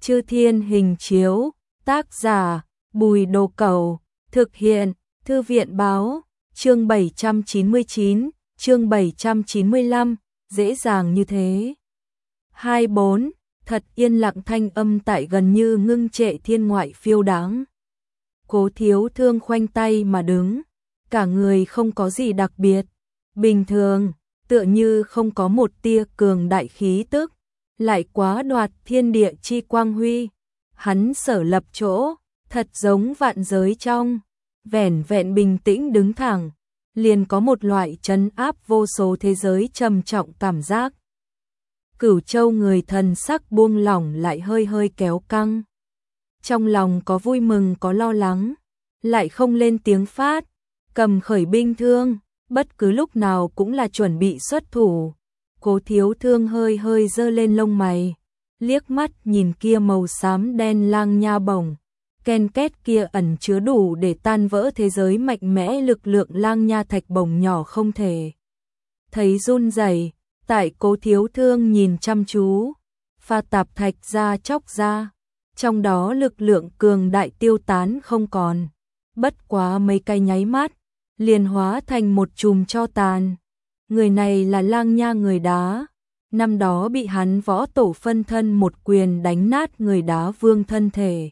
Chư Thiên Hình Chiếu, tác giả, Bùi Đồ Cẩu, thực hiện, Thư viện báo, chương 799, chương 795, dễ dàng như thế. 24, thật yên lặng thanh âm tại gần như ngưng trệ thiên ngoại phiêu đáng. Cố Thiếu Thương khoanh tay mà đứng, cả người không có gì đặc biệt, bình thường, tựa như không có một tia cường đại khí tức, lại quá đoạt thiên địa chi quang huy. Hắn sở lập chỗ, thật giống vạn giới trong, vẻn vẹn bình tĩnh đứng thẳng, liền có một loại trấn áp vô số thế giới trầm trọng cảm giác. Cửu Châu người thần sắc buông lỏng lại hơi hơi kéo căng. Trong lòng có vui mừng có lo lắng, lại không lên tiếng phát, cầm khởi binh thương, bất cứ lúc nào cũng là chuẩn bị xuất thủ. Cố Thiếu Thương hơi hơi giơ lên lông mày, liếc mắt nhìn kia màu xám đen lang nha bổng, ken két kia ẩn chứa đủ để tan vỡ thế giới mạnh mẽ lực lượng lang nha thạch bổng nhỏ không thể thấy run rẩy. Tại Cố Thiếu Thương nhìn chăm chú, pha tạp thạch ra chóc ra, trong đó lực lượng cường đại tiêu tán không còn, bất quá mấy cái nháy mắt, liền hóa thành một chùm tro tàn. Người này là lang nha người đá, năm đó bị hắn võ tổ phân thân một quyền đánh nát người đá vương thân thể.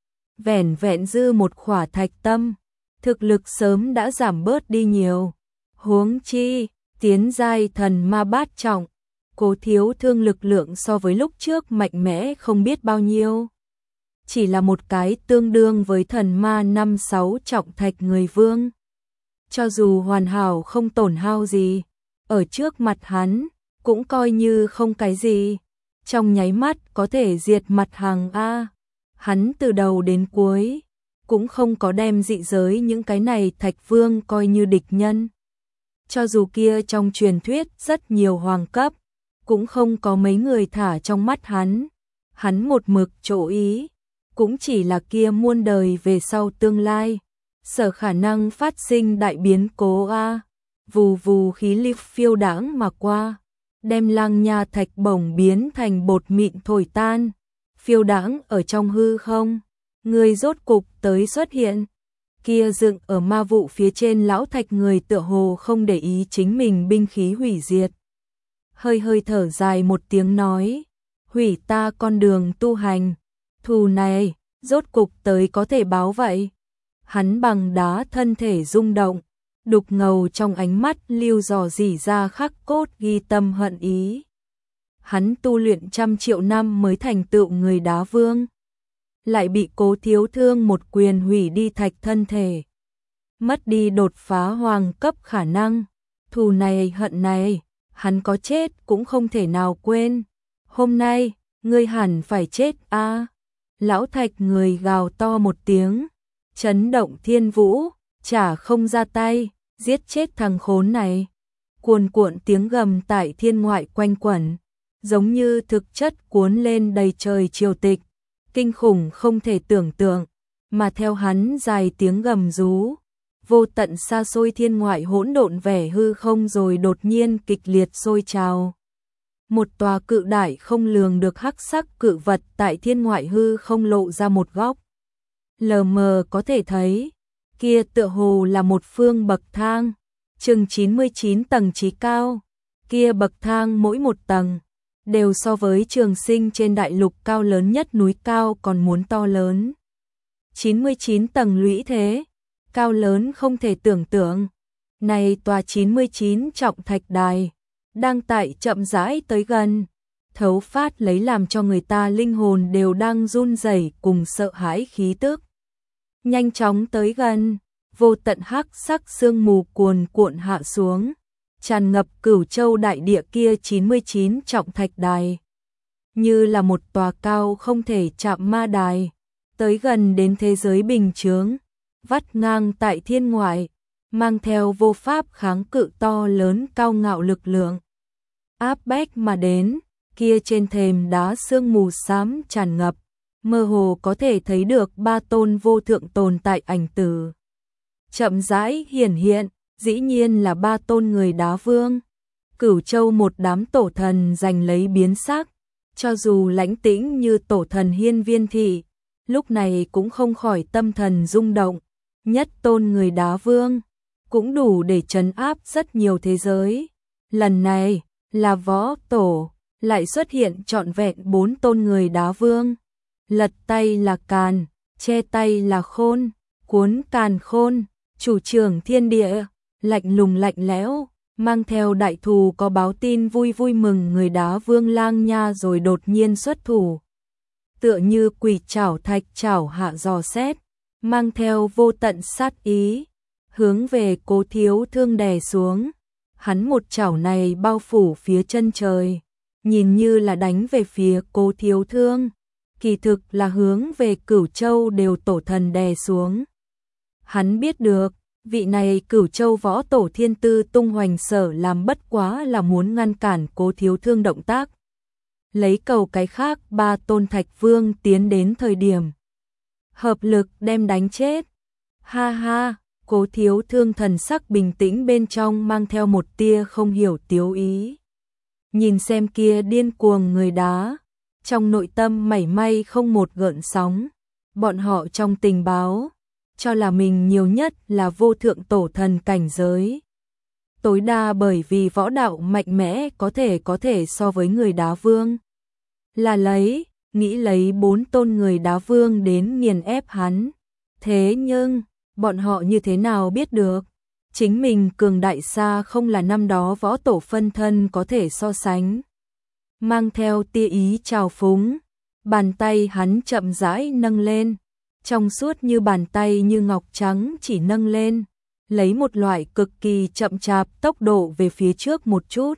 Vẻn vẹn dư một khỏa thạch tâm, thực lực sớm đã giảm bớt đi nhiều. Huống chi, tiến giai thần ma bát trọng, Cố Thiếu Thương lực lượng so với lúc trước mạnh mẽ không biết bao nhiêu. Chỉ là một cái tương đương với thần ma 5-6 trọng thạch người vương. Cho dù hoàn hảo không tổn hao gì, ở trước mặt hắn, cũng coi như không cái gì. Trong nháy mắt có thể diệt mặt hàng A. Hắn từ đầu đến cuối, cũng không có đem dị giới những cái này thạch vương coi như địch nhân. Cho dù kia trong truyền thuyết rất nhiều hoàng cấp, cũng không có mấy người thả trong mắt hắn. Hắn một mực chỗ ý, cũng chỉ là kia muôn đời về sau tương lai. Sở khả năng phát sinh đại biến cố A. Vù vù khí lưu phiêu đãng mà qua, đem lang nha thạch bổng biến thành bột mịn thổi tan, phiêu đãng ở trong hư không. Người rốt cục tới xuất hiện. Kia dựng ở ma vụ phía trên lão thạch người tựa hồ không để ý chính mình binh khí hủy diệt. Hơi hơi thở dài một tiếng nói, hủy ta con đường tu hành, thù này, rốt cục tới có thể báo vậy. Hắn bằng đá thân thể rung động, đục ngầu trong ánh mắt lưu dò dỉ ra khắc cốt ghi tâm hận ý. Hắn tu luyện trăm triệu năm mới thành tựu người đá vương, lại bị Cố Thiếu Thương một quyền hủy đi thạch thân thể, mất đi đột phá hoàng cấp khả năng. Thù này hận này, hắn có chết cũng không thể nào quên. Hôm nay, ngươi hẳn phải chết a. Lão thạch người gào to một tiếng, chấn động thiên vũ, chả không ra tay, giết chết thằng khốn này. Cuồn cuộn tiếng gầm tại thiên ngoại quanh quẩn, giống như thực chất cuốn lên đầy trời triều tịch, kinh khủng không thể tưởng tượng. Mà theo hắn dài tiếng gầm rú, vô tận xa xôi thiên ngoại hỗn độn vẻ hư không rồi đột nhiên kịch liệt sôi trào. Một tòa cự đại không lường được hắc sắc cự vật tại thiên ngoại hư không lộ ra một góc. Lờ mờ có thể thấy, kia tựa hồ là một phương bậc thang, chừng 99 tầng trí cao. Kia bậc thang mỗi một tầng, đều so với Trường Sinh trên đại lục cao lớn nhất núi cao còn muốn to lớn. 99 tầng lũy thế, cao lớn không thể tưởng tượng. Này tòa 99 trọng thạch đài, đang tại chậm rãi tới gần, thấu phát lấy làm cho người ta linh hồn đều đang run rẩy cùng sợ hãi khí tức. Nhanh chóng tới gần, vô tận hắc sắc sương mù cuồn cuộn hạ xuống, tràn ngập Cửu Châu đại địa kia 99 trọng thạch đài. Như là một tòa cao không thể chạm ma đài, tới gần đến thế giới bình chướng, vắt ngang tại thiên ngoại, mang theo vô pháp kháng cự to lớn cao ngạo lực lượng. Áp bách mà đến, kia trên thềm đá sương mù xám tràn ngập, mơ hồ có thể thấy được ba tôn vô thượng tồn tại ảnh tử. Chậm rãi hiển hiện, dĩ nhiên là ba tôn người đá vương. Cửu Châu một đám tổ thần giành lấy biến sắc, cho dù lãnh tĩnh như tổ thần Hiên Viên Thị, lúc này cũng không khỏi tâm thần rung động, nhất tôn người đá vương, cũng đủ để trấn áp rất nhiều thế giới. Lần này, là võ tổ, lại xuất hiện trọn vẹn 4 tôn người đá vương. Lật tay là càn, che tay là khôn, cuốn càn khôn, chủ trưởng thiên địa, lạnh lùng lạnh lẽo, mang theo đại thù có báo tin vui vui mừng người đá vương Lang Nha rồi đột nhiên xuất thủ. Tựa như quỷ chảo thạch chảo hạ dò xét, mang theo vô tận sát ý, hướng về Cố Thiếu Thương đè xuống. Hắn một chảo này bao phủ phía chân trời, nhìn như là đánh về phía Cố Thiếu Thương, kỳ thực là hướng về Cửu Châu đều tổ thần đè xuống. Hắn biết được, vị này Cửu Châu võ tổ Thiên Tư tung hoành sở làm bất quá là muốn ngăn cản Cố Thiếu Thương động tác. Lấy cầu cái khác 3 tôn Thạch Vương tiến đến thời điểm hợp lực đem đánh chết. Ha ha, Cố Thiếu Thương thần sắc bình tĩnh bên trong mang theo một tia không hiểu tiếu ý. Nhìn xem kia điên cuồng người đá, trong nội tâm mảy may không một gợn sóng. Bọn họ trong tình báo, cho là mình nhiều nhất là vô thượng tổ thần cảnh giới. Tối đa bởi vì võ đạo mạnh mẽ có thể so với người đá vương. Là nghĩ lấy 4 tôn người đá vương đến nghiền ép hắn. Thế nhưng, bọn họ như thế nào biết được? Chính mình cường đại xa không là năm đó võ tổ phân thân có thể so sánh. Mang theo tia ý trào phúng, bàn tay hắn chậm rãi nâng lên, trong suốt như bàn tay như ngọc trắng chỉ nâng lên, lấy một loại cực kỳ chậm chạp tốc độ về phía trước một chút.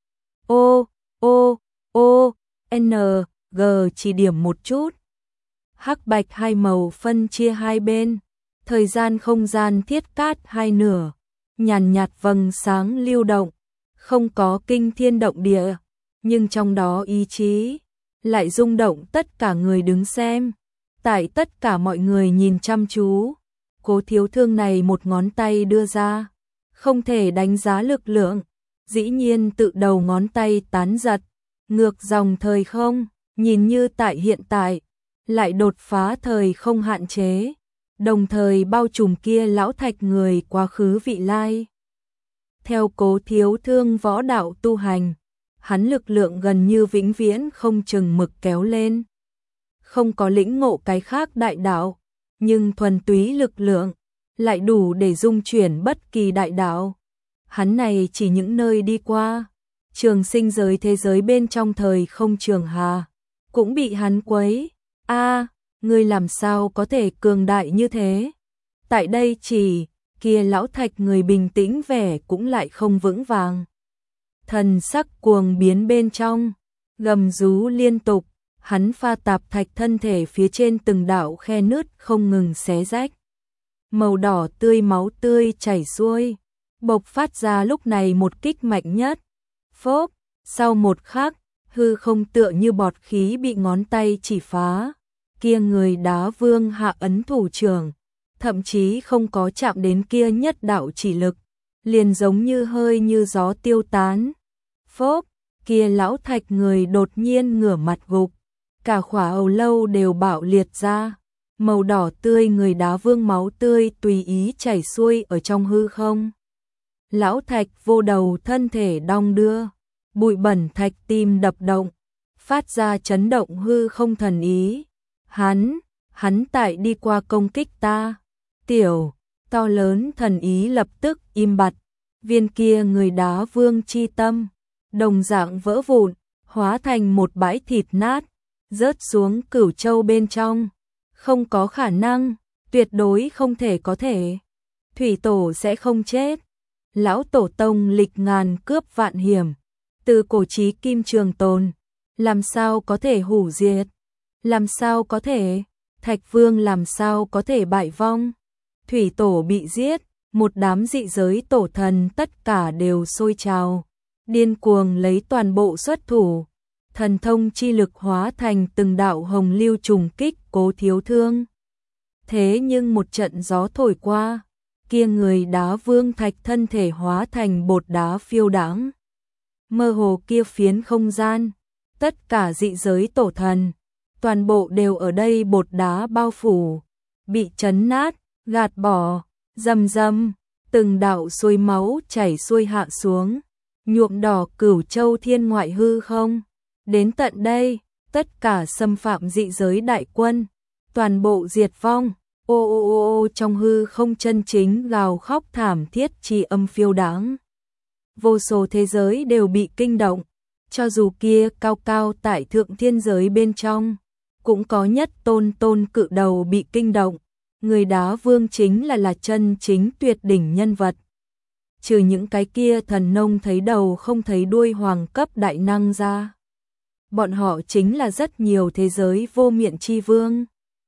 N, G chỉ điểm một chút. Hắc bạch hai màu phân chia hai bên, thời gian không gian thiết cát hai nửa, nhàn nhạt vầng sáng lưu động, không có kinh thiên động địa, nhưng trong đó ý chí lại rung động tất cả người đứng xem. Tại tất cả mọi người nhìn chăm chú, Cố Thiếu Thương này một ngón tay đưa ra, không thể đánh giá lực lượng, dĩ nhiên tự đầu ngón tay tán giật, ngược dòng thời không, nhìn như tại hiện tại, lại đột phá thời không hạn chế, đồng thời bao trùm kia lão thạch người quá khứ vị lai. Theo Cố Thiếu Thương võ đạo tu hành, hắn lực lượng gần như vĩnh viễn không chừng mực kéo lên. Không có lĩnh ngộ cái khác đại đạo, nhưng thuần túy lực lượng lại đủ để dung chuyển bất kỳ đại đạo. Hắn này chỉ những nơi đi qua, trường sinh giới thế giới bên trong thời không trường hà, cũng bị hắn quấy. Ngươi làm sao có thể cường đại như thế? Tại đây chỉ, kia lão thạch người bình tĩnh vẻ cũng lại không vững vàng. Thần sắc cuồng biến bên trong, gầm rú liên tục, hắn pha tạp thạch thân thể phía trên từng đạo khe nứt không ngừng xé rách. Màu đỏ tươi máu tươi chảy xuôi, bộc phát ra lúc này một kích mạnh nhất. Phốp, sau một khắc, hư không tựa như bọt khí bị ngón tay chỉ phá. Kia người đá vương hạ ấn thủ trưởng, thậm chí không có chạm đến kia nhất đạo chỉ lực, liền giống như hơi như gió tiêu tán. Phốp, kia lão thạch người đột nhiên ngửa mặt gục, cả khỏa ầu lâu đều bạo liệt ra, màu đỏ tươi người đá vương máu tươi tùy ý chảy xuôi ở trong hư không. Lão thạch vô đầu thân thể đong đưa, bụi bẩn thạch tim đập động, phát ra chấn động hư không thần ý. Hắn tại đi qua công kích ta. Tiểu, to lớn thần ý lập tức im bặt, viên kia người đá vương chi tâm, đồng dạng vỡ vụn, hóa thành một bãi thịt nát, rớt xuống Cửu Châu bên trong. Không có khả năng, tuyệt đối không thể có thể. Thủy tổ sẽ không chết. Lão tổ tông lịch ngàn cướp vạn hiểm, từ cổ chí kim trường tồn, làm sao có thể hủy diệt? Làm sao có thể? Thạch Vương làm sao có thể bại vong? Thủy tổ bị giết, một đám dị giới tổ thần tất cả đều sôi trào, điên cuồng lấy toàn bộ xuất thủ, thần thông chi lực hóa thành từng đạo hồng lưu trùng kích Cố Thiếu Thương. Thế nhưng một trận gió thổi qua, kia người đá vương thạch thân thể hóa thành bột đá phiêu đãng. Mơ hồ kia phiến không gian, tất cả dị giới tổ thần, toàn bộ đều ở đây bột đá bao phủ, bị chấn nát, gạt bỏ, rầm rầm, từng đạo suối máu chảy xuôi hạ xuống, nhuộm đỏ Cửu Châu thiên ngoại hư không. Đến tận đây, tất cả xâm phạm dị giới đại quân, toàn bộ diệt vong. Ô ô ô ô, trong hư không chân chính gào khóc thảm thiết chi âm phiêu đáng. Vô số thế giới đều bị kinh động, cho dù kia cao cao tại thượng thiên giới bên trong, cũng có nhất tôn tôn cự đầu bị kinh động. Người Đá Vương chính là chân chính tuyệt đỉnh nhân vật. Trừ những cái kia thần nông thấy đầu không thấy đuôi hoàng cấp đại năng ra, bọn họ chính là rất nhiều thế giới vô miện chi vương.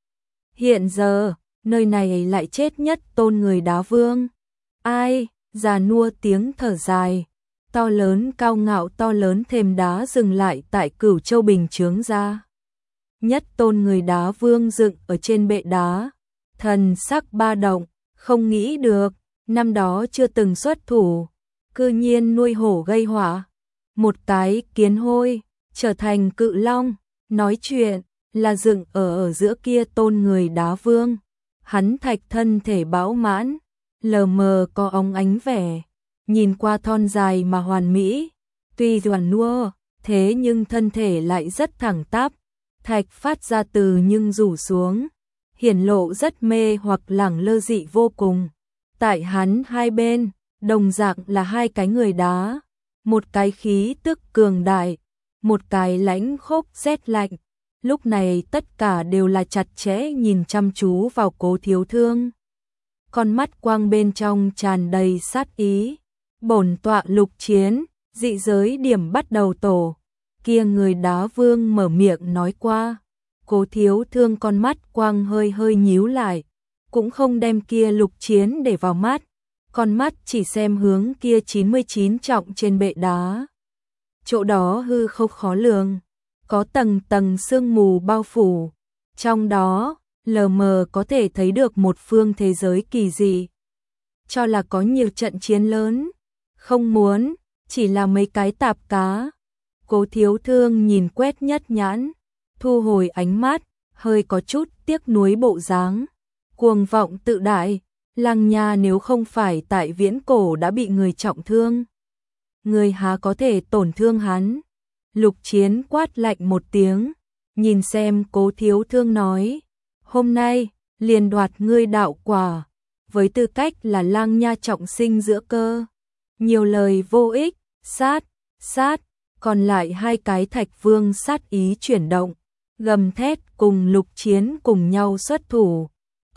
Hiện giờ, nơi này lại chết nhất tôn Người Đá Vương. Ai? Già nua tiếng thở dài, to lớn cao ngạo to lớn thềm đá dừng lại tại Cửu Châu bình chướng ra. Nhất tôn Người Đá Vương dựng ở trên bệ đá, thần sắc ba động, không nghĩ được, năm đó chưa từng xuất thủ, cư nhiên nuôi hổ gây họa. Một cái kiến hôi, trở thành cự long, nói chuyện, là dựng ở giữa kia tôn Người Đá Vương. Hắn thạch thân thể bão mãn, lờ mờ có óng ánh vẻ, nhìn qua thon dài mà hoàn mỹ, tuy giòn nua, thế nhưng thân thể lại rất thẳng tắp, thạch phát ra từ nhưng rủ xuống, hiển lộ rất mê hoặc lẳng lơ dị vô cùng. Tại hắn hai bên, đồng dạng là hai cái người đá, một cái khí tức cường đại, một cái lãnh khốc rét lạnh. Lúc này tất cả đều là chặt chẽ nhìn chăm chú vào Cố Thiếu Thương. Con mắt quang bên trong tràn đầy sát ý. Bổn tọa Lục Chiến, dị giới điểm bắt đầu tổ. Kia Người Đá Vương mở miệng nói qua. Cố Thiếu Thương con mắt quang hơi hơi nhíu lại, cũng không đem kia Lục Chiến để vào mắt, con mắt chỉ xem hướng kia 99 trọng trên bệ đá. Chỗ đó hư không khó lường, có tầng tầng sương mù bao phủ, trong đó lờ mờ có thể thấy được một phương thế giới kỳ dị. Cho là có nhiều trận chiến lớn, không muốn, chỉ là mấy cái tạp cá. Cố Thiếu Thương nhìn quét nhất nhãn, thu hồi ánh mắt, hơi có chút tiếc nuối bộ dáng. Cuồng vọng tự đại, Lăng Nha nếu không phải tại viễn cổ đã bị người trọng thương, người há có thể tổn thương hắn. Lục Chiến quát lạnh một tiếng, nhìn xem Cố Thiếu Thương nói, hôm nay liền đoạt ngươi đạo quả, với tư cách là Lăng Nha trọng sinh giữa cơ. Nhiều lời vô ích, sát, còn lại hai cái Thạch Vương sát ý chuyển động, gầm thét cùng Lục Chiến cùng nhau xuất thủ.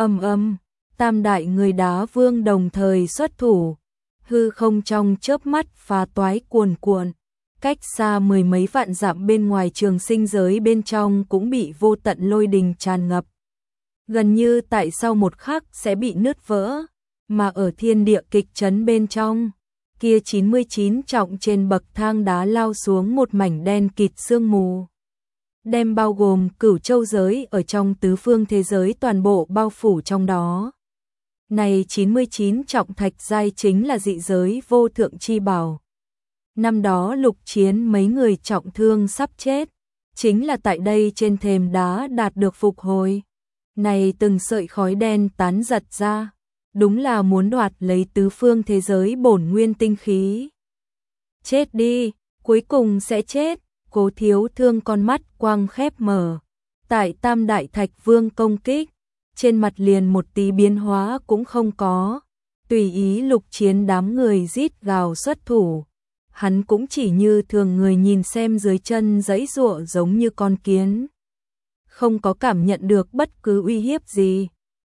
Tam đại Người Đá Vương đồng thời xuất thủ, hư không trong chớp mắt phá toái cuồn cuộn, cách xa mười mấy vạn dặm bên ngoài Trường Sinh giới bên trong cũng bị vô tận lôi đình tràn ngập, gần như tại sau một khắc sẽ bị nứt vỡ, mà ở thiên địa kịch chấn bên trong, kia 99 trọng trên bậc thang đá lao xuống một mảnh đen kịt sương mù, đem bao gồm Cửu Châu giới ở trong tứ phương thế giới toàn bộ bao phủ trong đó. Này 99 trọng thạch giai chính là dị giới vô thượng chi bảo. Năm đó Lục Chiến mấy người trọng thương sắp chết, chính là tại đây trên thềm đá đạt được phục hồi. Này từng sợi khói đen tán giật ra, đúng là muốn đoạt lấy tứ phương thế giới bổn nguyên tinh khí. Chết đi, cuối cùng sẽ chết. Cố Thiếu Thương con mắt quang khép mở, tại Tam đại Thạch Vương công kích, trên mặt liền một tí biến hóa cũng không có, tùy ý Lục Chiến đám người rít gào xuất thủ, hắn cũng chỉ như thường người nhìn xem dưới chân giãy giụa giống như con kiến, không có cảm nhận được bất cứ uy hiếp gì.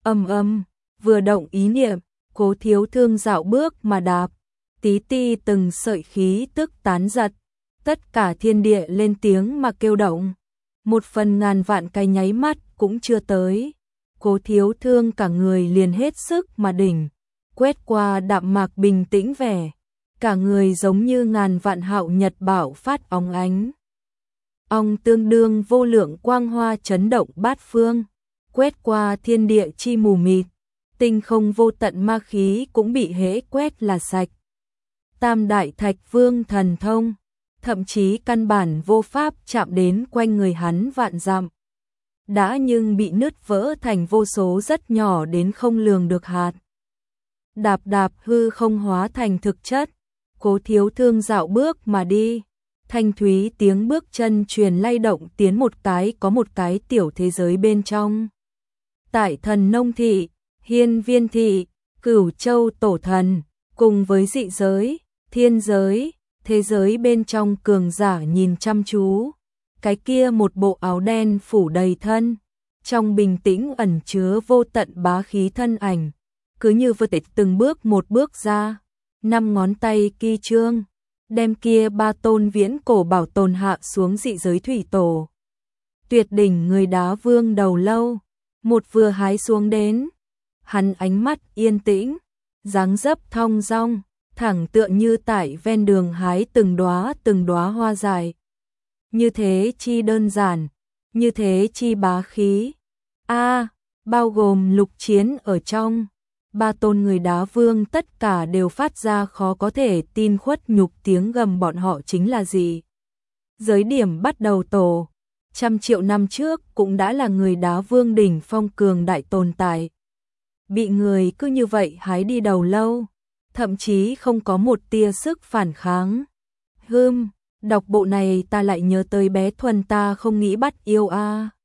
Vừa động ý niệm, Cố Thiếu Thương dạo bước mà đạp, tí ti từng sợi khí tức tán giật, tất cả thiên địa lên tiếng mà kêu động, một phần ngàn vạn cái nháy mắt cũng chưa tới. Cố Thiếu Thương cả người liền hết sức mà đỉnh, quét qua đạm mạc bình tĩnh vẻ, cả người giống như ngàn vạn hạo nhật bảo phát óng ánh. Tương đương vô lượng quang hoa chấn động bát phương, quét qua thiên địa chi mù mịt, tinh không vô tận ma khí cũng bị hễ quét là sạch. Tam đại Thạch Vương thần thông, thậm chí căn bản vô pháp chạm đến quanh người hắn vạn dặm. Đã nhưng bị nứt vỡ thành vô số rất nhỏ đến không lường được hạt. Đạp đạp hư không hóa thành thực chất, Cố Thiếu Thương dạo bước mà đi. Thanh thúy tiếng bước chân truyền lay động tiến có một cái tiểu thế giới bên trong. Tại Thần Nông Thị, Hiên Viên Thị, Cửu Châu Tổ Thần, cùng với dị giới, thiên giới, thế giới bên trong cường giả nhìn chăm chú. Cái kia một bộ áo đen phủ đầy thân, trong bình tĩnh ẩn chứa vô tận bá khí thân ảnh, cứ như vừa tịch từng bước một bước ra, 5 ngón tay kỳ trương, đem kia 3 tôn viễn cổ bảo tồn hạ xuống dị giới thủy tổ. Tuyệt đỉnh người đá vương đầu lâu, một vừa hái xuống đến, hắn ánh mắt yên tĩnh, dáng dấp thong dong, thẳng tựa như tại ven đường hái từng đóa hoa dài. Như thế chi đơn giản, như thế chi bá khí. Bao gồm Lục Chiến ở trong, 3 tôn người đá vương tất cả đều phát ra khó có thể tin khuất nhục tiếng gầm bọn họ chính là gì. Giới điểm bắt đầu tổ, 100 triệu năm trước cũng đã là người đá vương đỉnh phong cường đại tồn tại. Bị người cứ như vậy hái đi đầu lâu, thậm chí không có một tia sức phản kháng. Đọc bộ này ta lại nhớ tới bé Thuần ta không nghĩ bắt yêu